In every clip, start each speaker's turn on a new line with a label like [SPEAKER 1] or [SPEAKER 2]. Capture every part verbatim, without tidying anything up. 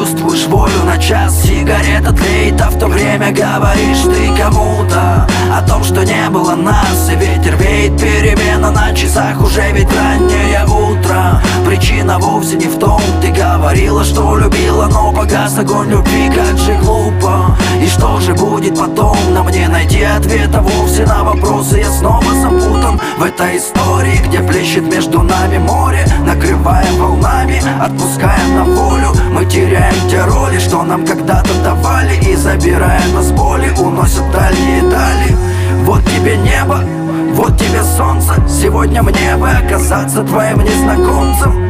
[SPEAKER 1] чувствуешь волю на час, сигарета тлеет, а в то время говоришь ты кому-то о том, что не было нас. И ветер веет, перемена на часах, уже ведь раннее утро. Причина вовсе не в том, ты говорила, что любила, но погас огонь любви, как же глупо. И что же будет потом? На мне найти ответа вовсе на вопросы. Я снова запутан в этой истории, где плещет между нами море, накрывая волнами, отпуская на волю. Мы теряем те роли, что нам когда-то давали, и забирая нас боли, уносят дальние дали. Вот тебе небо, вот тебе солнце. Сегодня мне бы оказаться твоим незнакомцем,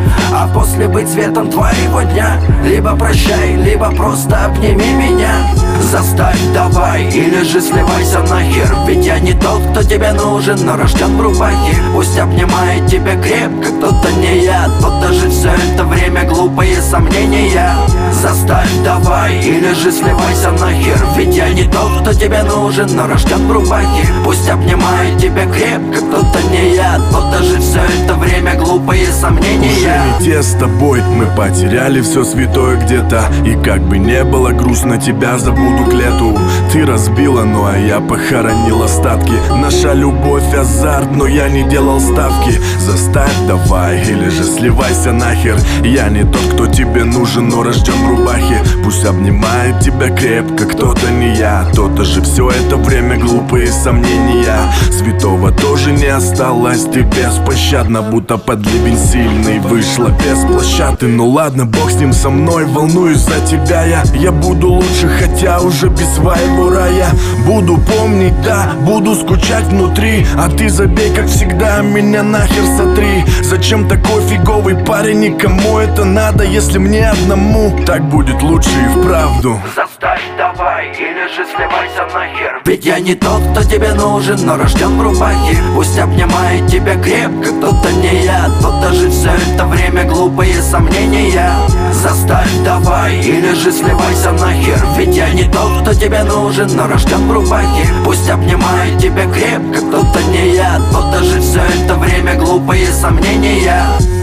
[SPEAKER 1] а после быть светом твоего дня. Либо прощай, либо просто обними меня. Заставь давай, или же сливайся нахер. Ведь я не тот, кто тебе нужен, но рожден в рубахе. Пусть обнимает тебя крепко кто-то, не я. Тот даже все это время глупые сомнения. Заставь давай, или же сливайся нахер. Ведь я не тот, кто тебе нужен, но рожден в рубахе. Пусть обнимает тебя крепко кто-то, не я. Тот даже все это время глупые сомнения.
[SPEAKER 2] Уже не те с тобой, мы потеряли все святое где-то. И как бы не было грустно, тебя забуду к лету. Ты разбила, ну а я похоронил остатки. Наша любовь азарт, но я не делал ставки. Заставь давай, или же сливайся нахер. Я не тот, кто тебе нужен, но рожден в рубахе. Пусть обнимает тебя крепко кто-то, не я. То-то же все это время глупые сомнения. Святого тоже не осталось, ты беспощадна, будто под ливень сильный вышла без площадки. Ну ладно, бог с ним, со мной, волнуюсь за тебя я. Я буду лучше, хотя уже без своего рая. Буду помнить, да, буду скучать внутри. А ты забей, как всегда, меня нахер сотри. Зачем такой фиговый парень, никому это надо, если мне одному так будет лучше и вправду.
[SPEAKER 1] Заставь давай, или же сливайся нахер. Ведь я не тот, кто тебе нужен, но рожден в рубахе. Пусть обнимает тебя крепко кто-то, не я. Тот даже все это время глупые сомнения. Заставь давай, или же сливайся нахер. Ведь я не тот, кто тебе нужен, но рожден в рубахе. Пусть обнимает тебя крепко кто-то, не я. Тот даже все это время глупые сомнения.